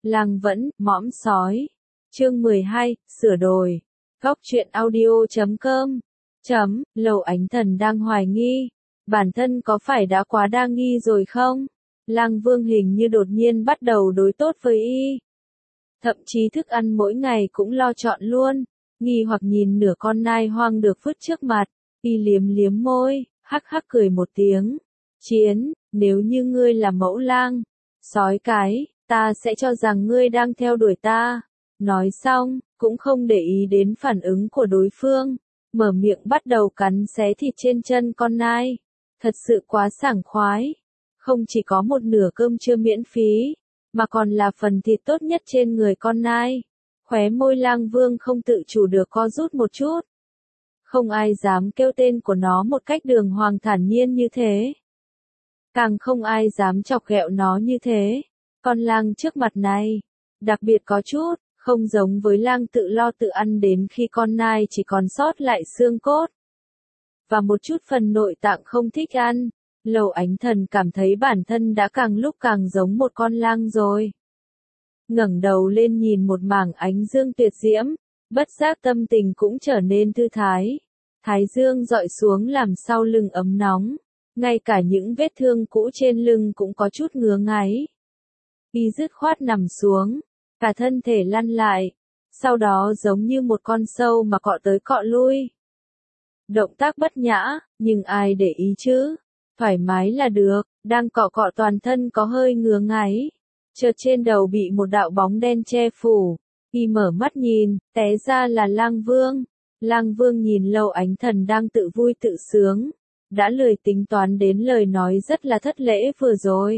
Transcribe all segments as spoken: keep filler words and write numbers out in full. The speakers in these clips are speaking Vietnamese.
Lang vẫn, mõm sói. Chương mười hai, sửa đổi. Góc truyện audio chấm com. Chấm, Lầu Ánh Thần đang hoài nghi. Bản thân có phải đã quá đa nghi rồi không? Lang Vương hình như đột nhiên bắt đầu đối tốt với y. Thậm chí thức ăn mỗi ngày cũng lo chọn luôn. Nghi hoặc nhìn nửa con nai hoang được vứt trước mặt. Y liếm liếm môi, hắc hắc cười một tiếng. Chiến, nếu như ngươi là mẫu lang, sói cái, ta sẽ cho rằng ngươi đang theo đuổi ta. Nói xong, cũng không để ý đến phản ứng của đối phương, mở miệng bắt đầu cắn xé thịt trên chân con nai. Thật sự quá sảng khoái. Không chỉ có một nửa cơm trưa miễn phí, mà còn là phần thịt tốt nhất trên người con nai. Khóe môi Lang Vương không tự chủ được co rút một chút. Không ai dám kêu tên của nó một cách đường hoàng thản nhiên như thế. Càng không ai dám chọc ghẹo nó như thế. Con lang trước mặt này, đặc biệt có chút, không giống với lang tự lo tự ăn đến khi con nai chỉ còn sót lại xương cốt. Và một chút phần nội tạng không thích ăn, Lầu Ánh Thần cảm thấy bản thân đã càng lúc càng giống một con lang rồi. Ngẩng đầu lên nhìn một mảng ánh dương tuyệt diễm, bất giác tâm tình cũng trở nên thư thái. Thái dương dọi xuống làm sau lưng ấm nóng, ngay cả những vết thương cũ trên lưng cũng có chút ngứa ngáy. Y dứt khoát nằm xuống, cả thân thể lăn lại, sau đó giống như một con sâu mà cọ tới cọ lui. Động tác bất nhã, nhưng ai để ý chứ, thoải mái là được, đang cọ cọ toàn thân có hơi ngứa ngáy. Chợt trên đầu bị một đạo bóng đen che phủ, Y mở mắt nhìn, té ra là Lang Vương. Lang Vương nhìn Lầu Ánh Thần đang tự vui tự sướng, đã lười tính toán đến lời nói rất là thất lễ vừa rồi.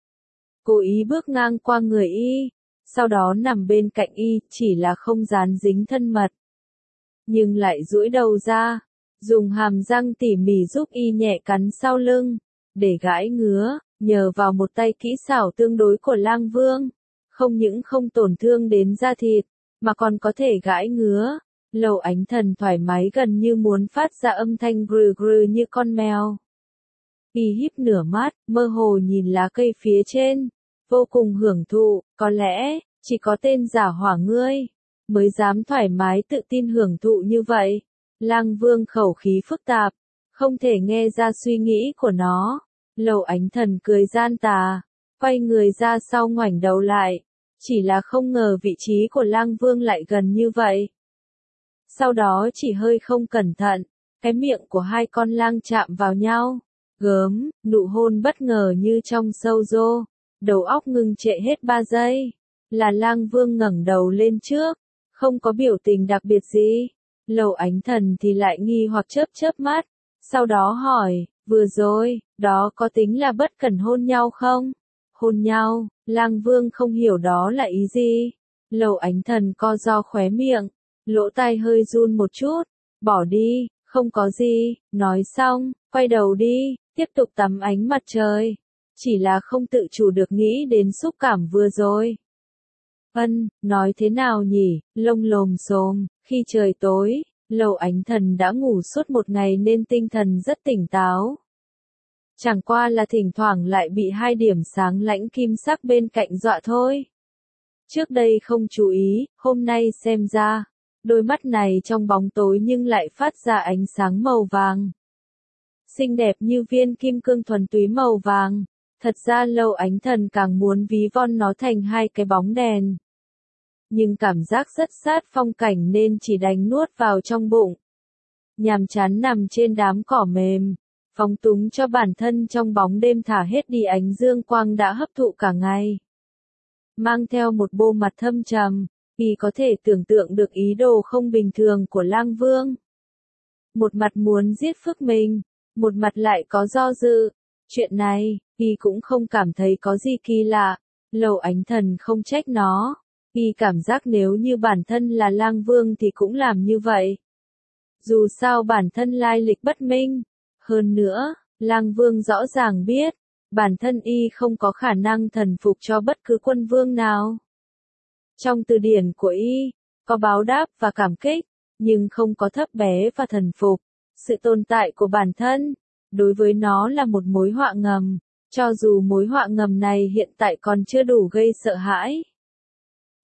Cố ý bước ngang qua người Y, sau đó nằm bên cạnh Y, chỉ là không dán dính thân mật. Nhưng lại duỗi đầu ra, dùng hàm răng tỉ mỉ giúp Y nhẹ cắn sau lưng, để gãi ngứa, nhờ vào một tay kỹ xảo tương đối của Lang Vương. Không những không tổn thương đến da thịt, mà còn có thể gãi ngứa. Lầu Ánh Thần thoải mái gần như muốn phát ra âm thanh grừ grừ như con mèo. Y híp nửa mắt, mơ hồ nhìn lá cây phía trên, vô cùng hưởng thụ, có lẽ, chỉ có tên giả hỏa ngươi, mới dám thoải mái tự tin hưởng thụ như vậy. Lang Vương khẩu khí phức tạp, không thể nghe ra suy nghĩ của nó. Lầu Ánh Thần cười gian tà, quay người ra sau ngoảnh đầu lại, chỉ là không ngờ vị trí của Lang Vương lại gần như vậy. Sau đó chỉ hơi không cẩn thận, cái miệng của hai con lang chạm vào nhau. Gớm, nụ hôn bất ngờ như trong sâu rô, đầu óc ngưng trệ hết ba giây. Là Lang Vương ngẩng đầu lên trước, không có biểu tình đặc biệt gì. Lầu Ánh Thần thì lại nghi hoặc chớp chớp mắt, sau đó hỏi, vừa rồi, đó có tính là bất cẩn hôn nhau không? Hôn nhau, Lang Vương không hiểu đó là ý gì. Lầu Ánh Thần co ro khóe miệng, lỗ tai hơi run một chút, bỏ đi, không có gì, nói xong, quay đầu đi, tiếp tục tắm ánh mặt trời. Chỉ là không tự chủ được nghĩ đến xúc cảm vừa rồi. Ân, nói thế nào nhỉ, lông lồm xồm, khi trời tối, Lầu Ánh Thần đã ngủ suốt một ngày nên tinh thần rất tỉnh táo. Chẳng qua là thỉnh thoảng lại bị hai điểm sáng lãnh kim sắc bên cạnh dọa thôi. Trước đây không chú ý, hôm nay xem ra, đôi mắt này trong bóng tối nhưng lại phát ra ánh sáng màu vàng. Xinh đẹp như viên kim cương thuần túy màu vàng, thật ra Lầu Ánh Thần càng muốn ví von nó thành hai cái bóng đèn. Nhưng cảm giác rất sát phong cảnh nên chỉ đành nuốt vào trong bụng. Nhàm chán nằm trên đám cỏ mềm, phóng túng cho bản thân trong bóng đêm thả hết đi ánh dương quang đã hấp thụ cả ngày. Mang theo một bộ mặt thâm trầm, Y có thể tưởng tượng được ý đồ không bình thường của Lang Vương. Một mặt muốn giết phức mình, một mặt lại có do dự. Chuyện này, Y cũng không cảm thấy có gì kỳ lạ. Lầu Ánh Thần không trách nó. Y cảm giác nếu như bản thân là Lang Vương thì cũng làm như vậy. Dù sao bản thân lai lịch bất minh. Hơn nữa, Lang Vương rõ ràng biết, bản thân Y không có khả năng thần phục cho bất cứ quân vương nào. Trong từ điển của Y, có báo đáp và cảm kích, nhưng không có thấp bé và thần phục. Sự tồn tại của bản thân, đối với nó là một mối họa ngầm, cho dù mối họa ngầm này hiện tại còn chưa đủ gây sợ hãi.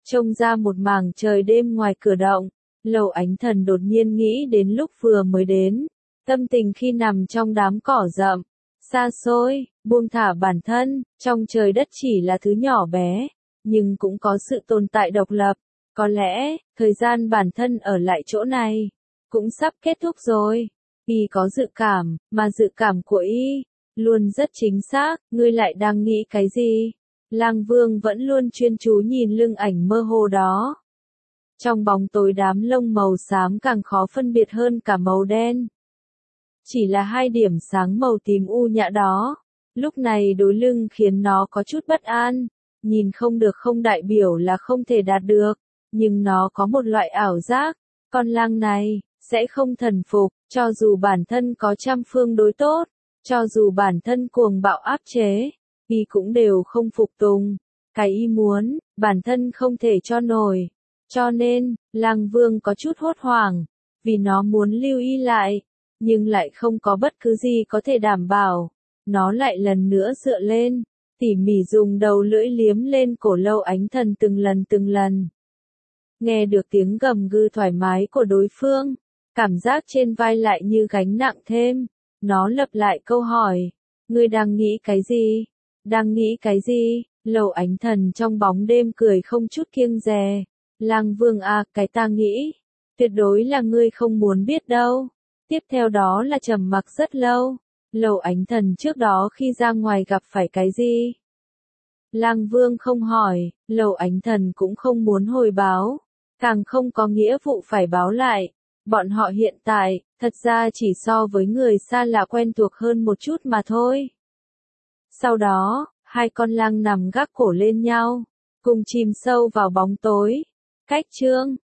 trông ra một mảng trời đêm ngoài cửa động. Lầu Ánh Thần đột nhiên nghĩ đến lúc vừa mới đến, tâm tình khi nằm trong đám cỏ rậm, xa xôi, buông thả bản thân, trong trời đất chỉ là thứ nhỏ bé, nhưng cũng có sự tồn tại độc lập. Có lẽ, thời gian bản thân ở lại chỗ này, cũng sắp kết thúc rồi. Y có dự cảm, mà dự cảm của Y, luôn rất chính xác, ngươi lại đang nghĩ cái gì? Lang Vương vẫn luôn chuyên chú nhìn lưng ảnh mơ hồ đó. Trong bóng tối đám lông màu xám càng khó phân biệt hơn cả màu đen. Chỉ là hai điểm sáng màu tím u nhã đó, lúc này đối lưng khiến nó có chút bất an. Nhìn không được không đại biểu là không thể đạt được, nhưng nó có một loại ảo giác, con lang này, sẽ không thần phục, cho dù bản thân có trăm phương đối tốt, cho dù bản thân cuồng bạo áp chế, Y cũng đều không phục tùng. Cái Y muốn, bản thân không thể cho nổi. Cho nên, Lang Vương có chút hốt hoảng, vì nó muốn lưu Y lại, nhưng lại không có bất cứ gì có thể đảm bảo. Nó lại lần nữa dựa lên, tỉ mỉ dùng đầu lưỡi liếm lên cổ Lâu Ánh Thần từng lần từng lần. Nghe được tiếng gầm gừ thoải mái của đối phương, cảm giác trên vai lại như gánh nặng thêm. Nó lặp lại câu hỏi, ngươi đang nghĩ cái gì? Đang nghĩ cái gì? Lâu Ánh Thần trong bóng đêm cười không chút kiêng dè. Lang Vương à, cái ta nghĩ, tuyệt đối là ngươi không muốn biết đâu. Tiếp theo đó là trầm mặc rất lâu. Lâu Ánh Thần trước đó khi ra ngoài gặp phải cái gì? Lang Vương không hỏi, Lâu Ánh Thần cũng không muốn hồi báo, càng không có nghĩa vụ phải báo lại. Bọn họ hiện tại, thật ra chỉ so với người xa lạ quen thuộc hơn một chút mà thôi. Sau đó, hai con lang nằm gác cổ lên nhau, cùng chìm sâu vào bóng tối. Cách chương